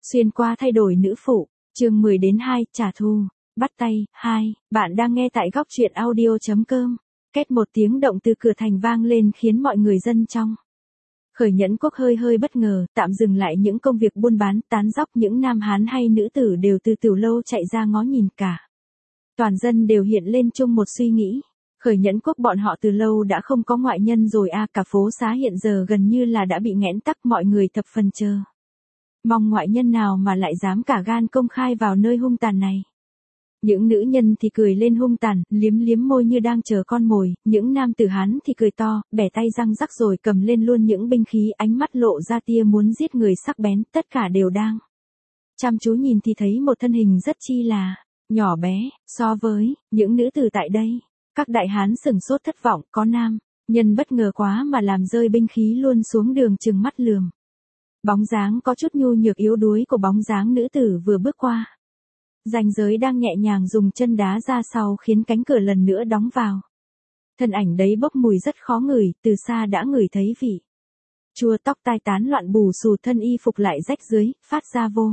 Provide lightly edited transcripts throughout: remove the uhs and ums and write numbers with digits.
Xuyên qua thay đổi nữ phụ, chương 10 đến 2, trả thù, bắt tay, 2, bạn đang nghe tại góc truyện audio.com. Két một tiếng động từ cửa thành vang lên khiến mọi người dân trong Khởi Nhẫn Quốc hơi bất ngờ, tạm dừng lại những công việc buôn bán, tán dóc, những nam hán hay nữ tử đều từ tiểu lâu chạy ra ngó nhìn cả. Toàn dân đều hiện lên chung một suy nghĩ. Khởi Nhẫn Quốc bọn họ từ lâu đã không có ngoại nhân rồi à, cả phố xá hiện giờ gần như là đã bị nghẽn tắc, mọi người thập phần chờ mong ngoại nhân nào mà lại dám cả gan công khai vào nơi hung tàn này. Những nữ nhân thì cười lên hung tàn, liếm liếm môi như đang chờ con mồi, những nam tử hán thì cười to, bẻ tay răng rắc rồi cầm lên luôn những binh khí, ánh mắt lộ ra tia muốn giết người sắc bén, tất cả đều đang chăm chú nhìn thì thấy một thân hình rất chi là nhỏ bé, so với những nữ tử tại đây. Các đại hán sửng sốt thất vọng, có nam nhân bất ngờ quá mà làm rơi binh khí luôn xuống đường trừng mắt lườm. Bóng dáng có chút nhu nhược yếu đuối của bóng dáng nữ tử vừa bước qua ranh giới đang nhẹ nhàng dùng chân đá ra sau khiến cánh cửa lần nữa đóng vào. Thân ảnh đấy bốc mùi rất khó ngửi, từ xa đã ngửi thấy vị chua, tóc tai tán loạn bù xù, thân y phục lại rách dưới, phát ra vô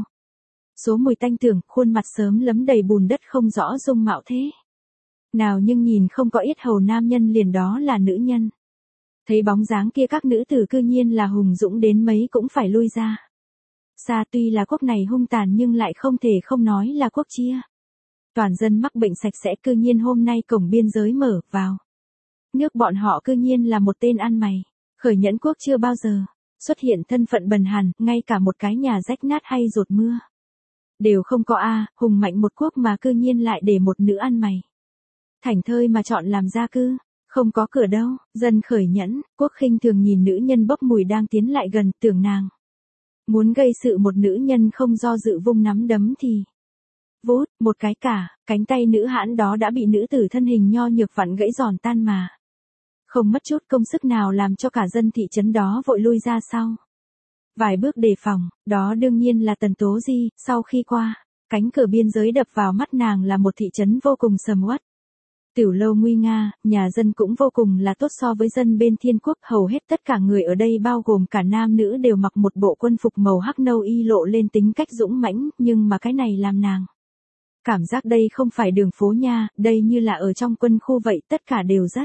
số mùi tanh tưởng, khuôn mặt sớm lấm đầy bùn đất không rõ dung mạo thế nào nhưng nhìn không có yết hầu nam nhân liền đó là nữ nhân. Thấy bóng dáng kia các nữ tử cư nhiên là hùng dũng đến mấy cũng phải lui ra xa, tuy là quốc này hung tàn nhưng lại không thể không nói là quốc chia toàn dân mắc bệnh sạch sẽ, cư nhiên hôm nay cổng biên giới mở vào nước bọn họ cư nhiên là một tên ăn mày. Khởi Nhẫn Quốc chưa bao giờ xuất hiện thân phận bần hàn, ngay cả một cái nhà rách nát hay rột mưa đều không có a, hùng mạnh một quốc mà cư nhiên lại để một nữ ăn mày thảnh thơi mà chọn làm gia cư. Không có cửa đâu. Dân Khởi Nhẫn Quốc khinh thường nhìn nữ nhân bốc mùi đang tiến lại gần, tưởng nàng muốn gây sự, một nữ nhân không do dự vung nắm đấm thì vút một cái, cả cánh tay nữ hãn đó đã bị nữ tử thân hình nho nhược vặn gãy giòn tan mà không mất chút công sức nào, làm cho cả dân thị trấn đó vội lui ra sau vài bước đề phòng. Đó đương nhiên là Tần Tố Di. Sau khi qua cánh cửa biên giới, đập vào mắt nàng là một thị trấn vô cùng sầm uất. Tiểu lâu nguy nga, nhà dân cũng vô cùng là tốt so với dân bên Thiên Quốc, hầu hết tất cả người ở đây bao gồm cả nam nữ đều mặc một bộ quân phục màu hắc nâu y lộ lên tính cách dũng mãnh, nhưng mà cái này làm nàng cảm giác đây không phải đường phố nha, đây như là ở trong quân khu vậy, tất cả đều rất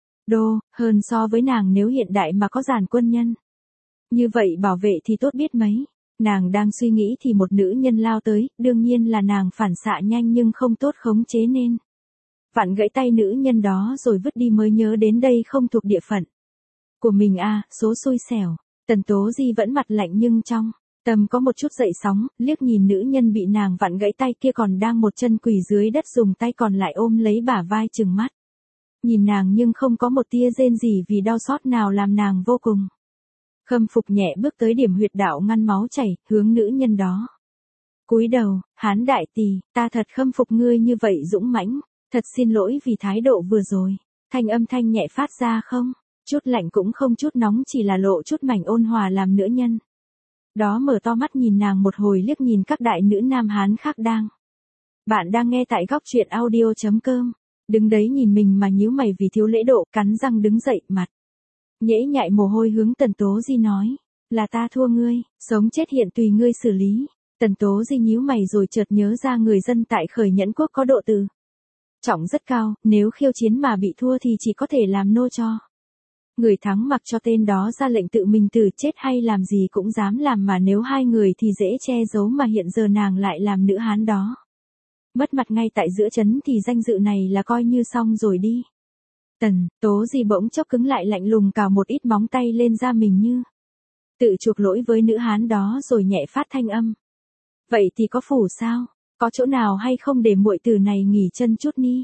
đô hơn so với nàng, nếu hiện đại mà có dàn quân nhân như vậy bảo vệ thì tốt biết mấy. Nàng đang suy nghĩ thì một nữ nhân lao tới, đương nhiên là nàng phản xạ nhanh nhưng không tốt khống chế nên vặn gãy tay nữ nhân đó rồi vứt đi, mới nhớ đến đây không thuộc địa phận của mình à, số xui xẻo. Tần Tố Di vẫn mặt lạnh nhưng trong tâm có một chút dậy sóng, liếc nhìn nữ nhân bị nàng vặn gãy tay kia còn đang một chân quỳ dưới đất, dùng tay còn lại ôm lấy bả vai trừng mắt nhìn nàng nhưng không có một tia rên gì vì đau xót nào, làm nàng vô cùng khâm phục, nhẹ bước tới điểm huyệt đạo ngăn máu chảy, hướng nữ nhân đó cúi đầu, hán đại tỷ, ta thật khâm phục ngươi như vậy dũng mãnh. Thật xin lỗi vì thái độ vừa rồi. Thanh âm thanh nhẹ phát ra không chút lạnh cũng không chút nóng, chỉ là lộ chút mảnh ôn hòa, làm nữ nhân đó mở to mắt nhìn nàng một hồi, liếc nhìn các đại nữ nam hán khác đang. Bạn đang nghe tại góc truyện audio.com. Đứng đấy nhìn mình mà nhíu mày vì thiếu lễ độ, cắn răng đứng dậy, mặt nhễ nhại mồ hôi, hướng Tần Tố Di nói, là ta thua ngươi, sống chết hiện tùy ngươi xử lý. Tần Tố Di nhíu mày rồi chợt nhớ ra người dân tại Khởi Nhẫn Quốc có độ từ trọng rất cao, nếu khiêu chiến mà bị thua thì chỉ có thể làm nô cho người thắng, mặc cho tên đó ra lệnh tự mình tử chết hay làm gì cũng dám làm, mà nếu hai người thì dễ che giấu, mà hiện giờ nàng lại làm nữ hán đó mất mặt ngay tại giữa trấn thì danh dự này là coi như xong rồi đi. Tần Tố Di bỗng chốc cứng lại, lạnh lùng cào một ít móng tay lên da mình như tự chuộc lỗi với nữ hán đó, rồi nhẹ phát thanh âm, vậy thì có phủ sao? Có chỗ nào hay không để muội tử này nghỉ chân chút ni?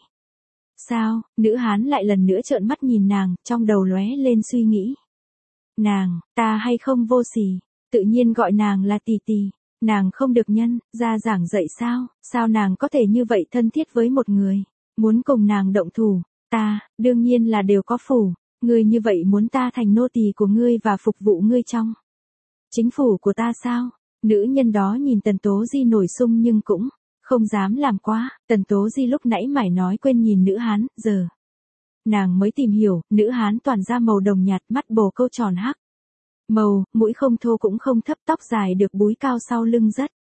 Sao? Nữ hán lại lần nữa trợn mắt nhìn nàng, trong đầu lóe lên suy nghĩ. Nàng, ta hay không vô sỉ, tự nhiên gọi nàng là tỷ tỷ, nàng không được nhân ra giảng dạy sao? Sao nàng có thể như vậy thân thiết với một người muốn cùng nàng động thủ? Ta, đương nhiên là đều có phủ, ngươi như vậy muốn ta thành nô tỳ của ngươi và phục vụ ngươi trong chính phủ của ta sao? Nữ nhân đó nhìn Tần Tố Di nổi sung nhưng cũng không dám làm quá. Tần Tố Di lúc nãy mải nói quên nhìn nữ hán, giờ nàng mới tìm hiểu, nữ hán toàn da màu đồng nhạt, mắt bồ câu tròn hắc màu, mũi không thô cũng không thấp, tóc dài được búi cao sau lưng rất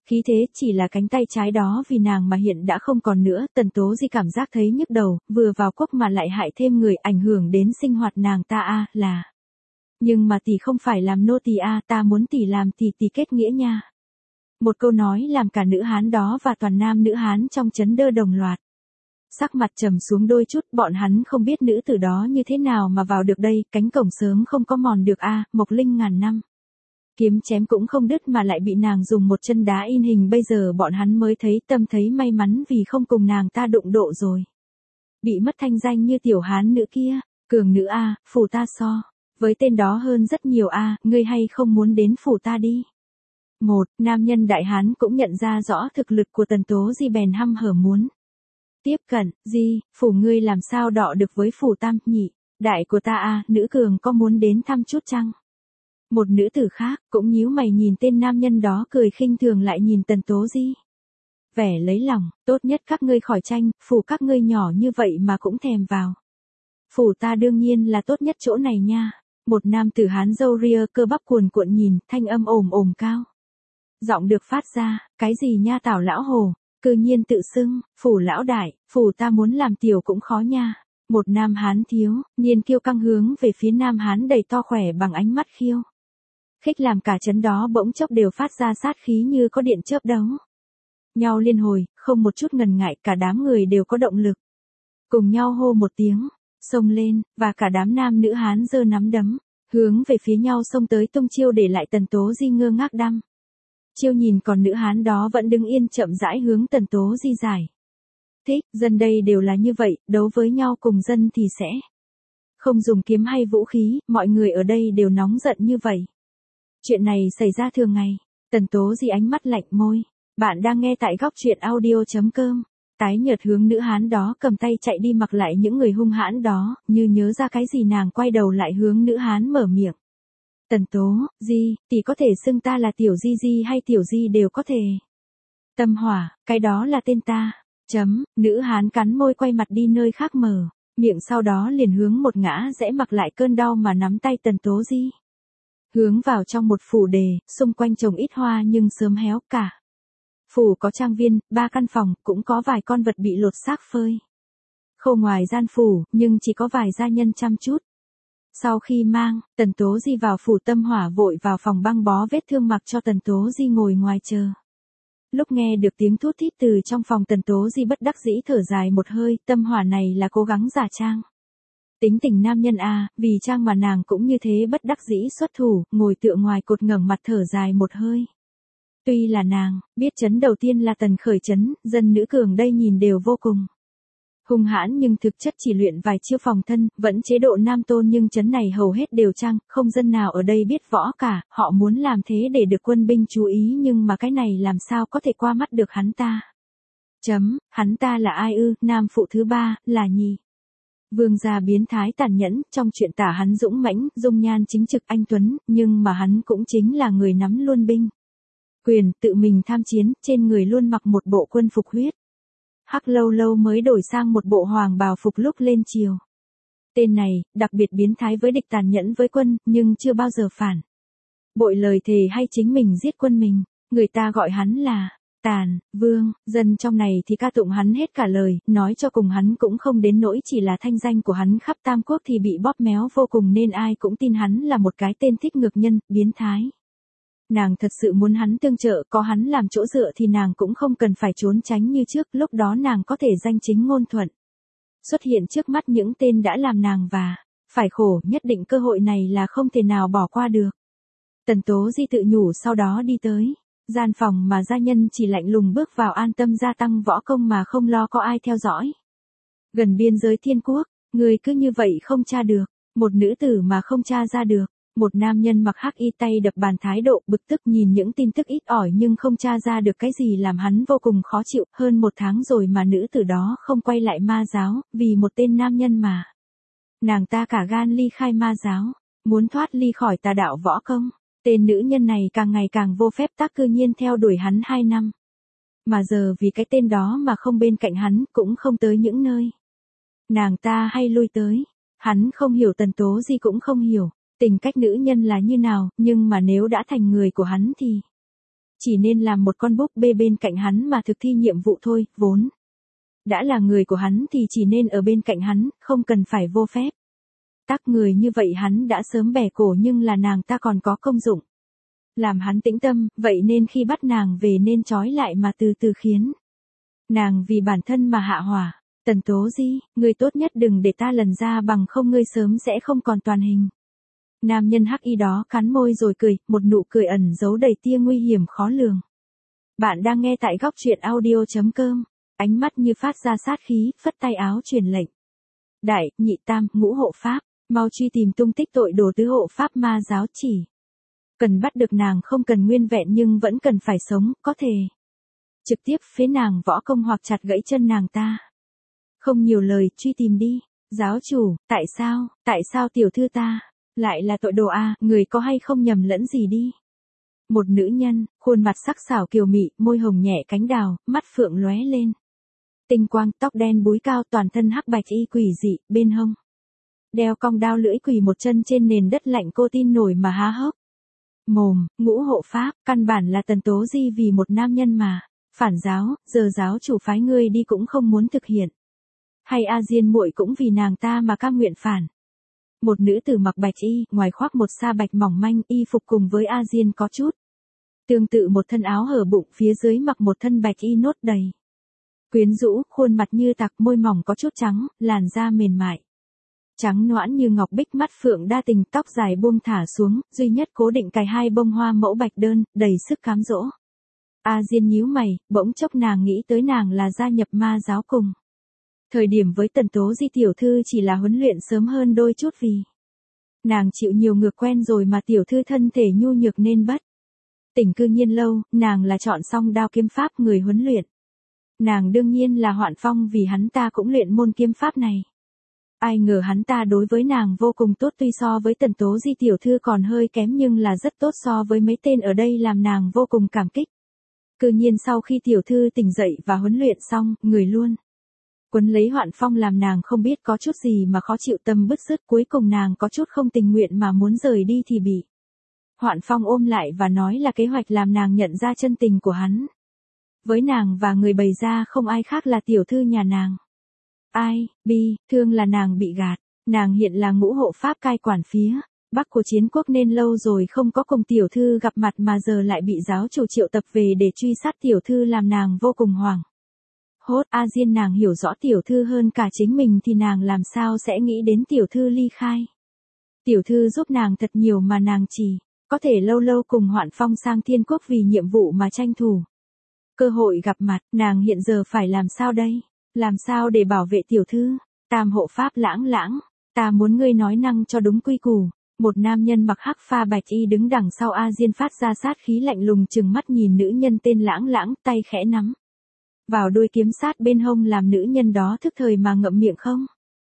Khí thế chỉ là cánh tay trái đó vì nàng mà hiện đã không còn nữa, Tần Tố Di cảm giác thấy nhức đầu, vừa vào quốc mà lại hại thêm người, ảnh hưởng đến sinh hoạt nàng ta là. Nhưng mà tỷ không phải làm nô tỳ ta muốn tỷ làm tỷ kết nghĩa nha. Một câu nói làm cả nữ Hán đó và toàn nam nữ Hán trong chấn đơ đồng loạt. Sắc mặt trầm xuống đôi chút, bọn hắn không biết nữ tử đó như thế nào mà vào được đây, cánh cổng sớm không có mòn được Mộc Linh ngàn năm. Kiếm chém cũng không đứt mà lại bị nàng dùng một chân đá in hình, bây giờ bọn hắn mới thấy tâm thấy may mắn vì không cùng nàng ta đụng độ rồi. Bị mất thanh danh như tiểu Hán nữ kia, cường nữ phủ ta so. Với tên đó hơn rất nhiều ngươi hay không muốn đến phủ ta đi. Một, nam nhân đại Hán cũng nhận ra rõ thực lực của Tần Tố Di bèn hăm hở muốn tiếp cận. Di, phủ ngươi làm sao đọ được với phủ tam nhị, đại của ta nữ cường có muốn đến thăm chút chăng? Một nữ tử khác cũng nhíu mày nhìn tên nam nhân đó, cười khinh thường lại nhìn Tần Tố Di. Vẻ lấy lòng, tốt nhất các ngươi khỏi tranh, phủ các ngươi nhỏ như vậy mà cũng thèm vào. Phủ ta đương nhiên là tốt nhất chỗ này nha. Một nam tử Hán râu ria cơ bắp cuồn cuộn nhìn, thanh âm ồm cao. Giọng được phát ra, cái gì nha Tào lão hồ, cư nhiên tự xưng, phủ lão đại, phủ ta muốn làm tiểu cũng khó nha. Một nam Hán thiếu, niên kiêu căng hướng về phía nam Hán đầy to khỏe bằng ánh mắt khiêu khích, làm cả chấn đó bỗng chốc đều phát ra sát khí như có điện chớp đấu nhau liên hồi, không một chút ngần ngại, cả đám người đều có động lực. Cùng nhau hô một tiếng, xông lên, và cả đám nam nữ Hán giơ nắm đấm, hướng về phía nhau xông tới tung chiêu, để lại Tần Tố Di ngơ ngác đăm chiêu nhìn, còn nữ Hán đó vẫn đứng yên chậm rãi hướng Tần Tố Di giải thích. Dân đây đều là như vậy, đấu với nhau cùng dân thì sẽ không dùng kiếm hay vũ khí, mọi người ở đây đều nóng giận như vậy. Chuyện này xảy ra thường ngày. Tần Tố Di ánh mắt lạnh môi. Bạn đang nghe tại góc truyện audio.com. Tái nhợt hướng nữ Hán đó cầm tay chạy đi, mặc lại những người hung hãn đó, như nhớ ra cái gì nàng quay đầu lại hướng nữ Hán mở miệng. Tần Tố Di, tỷ có thể xưng ta là tiểu Di hay tiểu Di đều có thể. Tâm hỏa, cái đó là tên ta. Nữ Hán cắn môi quay mặt đi nơi khác mở miệng, sau đó liền hướng một ngã rẽ mặc lại cơn đau mà nắm tay Tần Tố Di. Hướng vào trong một phủ đề, xung quanh trồng ít hoa nhưng sớm héo cả. Phủ có trang viên, 3 căn phòng, cũng có vài con vật bị lột xác phơi khô ngoài gian phủ, nhưng chỉ có vài gia nhân chăm chút. Sau khi mang Tần Tố Di vào phủ, Tâm Hỏa vội vào phòng băng bó vết thương, mặc cho Tần Tố Di ngồi ngoài chờ. Lúc nghe được tiếng thút thít từ trong phòng, Tần Tố Di bất đắc dĩ thở dài một hơi, Tâm Hỏa này là cố gắng giả trang. Tính tình nam nhân vì trang mà nàng cũng như thế, bất đắc dĩ xuất thủ, ngồi tựa ngoài cột ngẩng mặt thở dài một hơi. Tuy là nàng biết chấn đầu tiên là Tần khởi chấn, dân nữ cường đây nhìn đều vô cùng hung hãn, nhưng thực chất chỉ luyện vài chiêu phòng thân, vẫn chế độ nam tôn, nhưng chấn này hầu hết đều trang, không dân nào ở đây biết võ cả, họ muốn làm thế để được quân binh chú ý, nhưng mà cái này làm sao có thể qua mắt được hắn ta. Hắn ta là ai ư? Nam phụ thứ 3, là nhì vương gia biến thái tàn nhẫn, trong chuyện tả hắn dũng mãnh, dung nhan chính trực anh tuấn, nhưng mà hắn cũng chính là người nắm luôn binh quyền, tự mình tham chiến, trên người luôn mặc một bộ quân phục huyết hắc, lâu lâu mới đổi sang một bộ hoàng bào phục lúc lên triều. Tên này đặc biệt biến thái với địch, tàn nhẫn với quân, nhưng chưa bao giờ phản bội lời thề hay chính mình giết quân mình. Người ta gọi hắn là Tàn Vương, dân trong này thì ca tụng hắn hết cả lời, nói cho cùng hắn cũng không đến nỗi, chỉ là thanh danh của hắn khắp Tam Quốc thì bị bóp méo vô cùng, nên ai cũng tin hắn là một cái tên thích ngược nhân, biến thái. Nàng thật sự muốn hắn tương trợ, có hắn làm chỗ dựa thì nàng cũng không cần phải trốn tránh như trước, lúc đó nàng có thể danh chính ngôn thuận xuất hiện trước mắt những tên đã làm nàng và phải khổ, nhất định cơ hội này là không thể nào bỏ qua được. Tần Tố Di tự nhủ, sau đó đi tới gian phòng mà gia nhân chỉ lạnh lùng bước vào, an tâm gia tăng võ công mà không lo có ai theo dõi. Gần biên giới Thiên Quốc, người cứ như vậy không tra được, một nữ tử mà không tra ra được. Một nam nhân mặc hắc y tay đập bàn, thái độ bực tức nhìn những tin tức ít ỏi nhưng không tra ra được cái gì, làm hắn vô cùng khó chịu. Hơn 1 tháng rồi mà nữ tử đó không quay lại ma giáo, vì một tên nam nhân mà nàng ta cả gan ly khai ma giáo, muốn thoát ly khỏi tà đạo võ công. Tên nữ nhân này càng ngày càng vô phép tắc, cư nhiên theo đuổi hắn 2 năm. Mà giờ vì cái tên đó mà không bên cạnh hắn, cũng không tới những nơi nàng ta hay lui tới. Hắn không hiểu, Tần Tố Di cũng không hiểu tình cách nữ nhân là như nào, nhưng mà nếu đã thành người của hắn thì Chỉ nên làm một con búp bê bên cạnh hắn mà thực thi nhiệm vụ thôi, vốn. Đã là người của hắn thì chỉ nên ở bên cạnh hắn, không cần phải vô phép. Tác người như vậy hắn đã sớm bẻ cổ nhưng là nàng ta còn có công dụng. Làm hắn tĩnh tâm, vậy nên khi bắt nàng về nên trói lại mà từ từ khiến. Nàng vì bản thân mà hạ hỏa. Tần Tố Di, ngươi tốt nhất đừng để ta lần ra bằng không ngươi sớm sẽ không còn toàn hình. Nam nhân hắc y đó cắn môi rồi cười, một nụ cười ẩn giấu đầy tia nguy hiểm khó lường. Bạn đang nghe tại góc truyện audio.com. Ánh mắt như phát ra sát khí, phất tay áo truyền lệnh. Đại, nhị tam, ngũ hộ pháp, mau truy tìm tung tích tội đồ tứ hộ pháp ma giáo chỉ. Cần bắt được nàng không cần nguyên vẹn nhưng vẫn cần phải sống, có thể. Trực tiếp phế nàng võ công hoặc chặt gãy chân nàng ta. Không nhiều lời, truy tìm đi. Giáo chủ, tại sao tiểu thư ta, lại là tội đồ a, người có hay không nhầm lẫn gì đi. Một nữ nhân, khuôn mặt sắc sảo kiều mị, môi hồng nhẹ cánh đào, mắt phượng lóe lên. Tinh quang, tóc đen búi cao, toàn thân hắc bạch y quỷ dị, bên hông. Đeo cong đao lưỡi quỳ một chân trên nền đất lạnh, cô tin nổi mà há hốc. Mồm, ngũ hộ pháp, căn bản là Tần Tố Di vì một nam nhân mà. Phản giáo, giờ giáo chủ phái ngươi đi cũng không muốn thực hiện. Hay A Diên muội cũng vì nàng ta mà cam nguyện phản. Một nữ tử mặc bạch y, ngoài khoác một sa bạch mỏng manh, y phục cùng với A Diên có chút tương tự, một thân áo hở bụng, phía dưới mặc một thân bạch y nốt đầy. Quyến rũ, khuôn mặt như tạc, môi mỏng có chút trắng, làn da mềm mại. Trắng nõn như ngọc bích, mắt phượng đa tình, tóc dài buông thả xuống, duy nhất cố định cài hai bông hoa mẫu bạch đơn, đầy sức cám dỗ. A Diên nhíu mày, bỗng chốc nàng nghĩ tới nàng là gia nhập ma giáo cùng. Thời điểm với Tần Tố Di tiểu thư chỉ là huấn luyện sớm hơn đôi chút vì nàng chịu nhiều ngược quen rồi mà tiểu thư thân thể nhu nhược nên bất tỉnh cư nhiên lâu, nàng là chọn xong đao kiếm pháp người huấn luyện. Nàng đương nhiên là Hoạn Phong vì hắn ta cũng luyện môn kiếm pháp này. Ai ngờ hắn ta đối với nàng vô cùng tốt, tuy so với Tần Tố Di tiểu thư còn hơi kém nhưng là rất tốt so với mấy tên ở đây, làm nàng vô cùng cảm kích. Cư nhiên sau khi tiểu thư tỉnh dậy và huấn luyện xong, người luôn quấn lấy Hoạn Phong làm nàng không biết có chút gì mà khó chịu, tâm bứt rứt, cuối cùng nàng có chút không tình nguyện mà muốn rời đi thì bị Hoạn Phong ôm lại và nói là kế hoạch làm nàng nhận ra chân tình của hắn. Với nàng và người bày ra không ai khác là tiểu thư nhà nàng. Ai, thương là nàng bị gạt, nàng hiện là ngũ hộ pháp cai quản phía Bắc của chiến quốc nên lâu rồi không có cùng tiểu thư gặp mặt mà giờ lại bị giáo chủ triệu tập về để truy sát tiểu thư làm nàng vô cùng hoảng hốt. A Diên nàng hiểu rõ tiểu thư hơn cả chính mình thì nàng làm sao sẽ nghĩ đến tiểu thư ly khai. Tiểu thư giúp nàng thật nhiều mà nàng chỉ có thể lâu lâu cùng Hoạn Phong sang Thiên Quốc vì nhiệm vụ mà tranh thủ cơ hội gặp mặt. Nàng hiện giờ phải làm sao đây? Làm sao để bảo vệ tiểu thư? Tam hộ pháp Lãng, ta muốn ngươi nói năng cho đúng quy củ. Một nam nhân mặc hắc pha bạch y đứng đằng sau A Diên phát ra sát khí lạnh lùng, trừng mắt nhìn nữ nhân tên Lãng, tay khẽ nắm vào đuôi kiếm sát bên hông làm nữ nhân đó thức thời mà ngậm miệng không.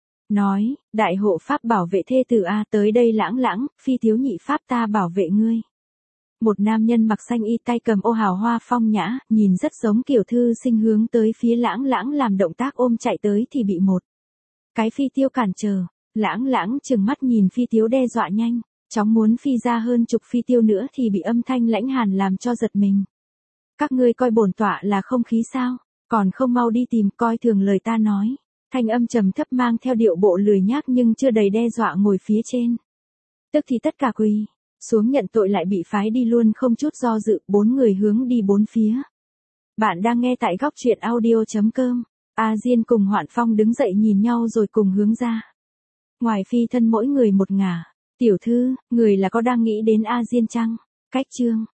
Nói, đại hộ pháp bảo vệ thê tử A, tới đây Lãng, phi thiếu nhị pháp ta bảo vệ ngươi. Một nam nhân mặc xanh y tay cầm ô hào hoa phong nhã, nhìn rất giống kiểu thư sinh hướng tới phía Lãng làm động tác ôm chạy tới thì bị một cái phi tiêu cản trở. Lãng trừng mắt nhìn phi tiêu đe dọa nhanh, chóng muốn phi ra hơn chục phi tiêu nữa thì bị âm thanh lãnh hàn làm cho giật mình. Các ngươi coi bổn tọa là không khí sao, còn không mau đi tìm, coi thường lời ta nói. Thanh âm trầm thấp mang theo điệu bộ lười nhác nhưng chưa đầy đe dọa ngồi phía trên. Tức thì tất cả quỳ xuống nhận tội lại bị phái đi luôn không chút do dự, bốn người hướng đi bốn phía. Bạn đang nghe tại góc truyện audio.com. A Diên cùng Hoạn Phong đứng dậy nhìn nhau rồi cùng hướng ra. Ngoài phi thân mỗi người một ngả. Tiểu thư, người là có đang nghĩ đến A Diên chăng? Cách chương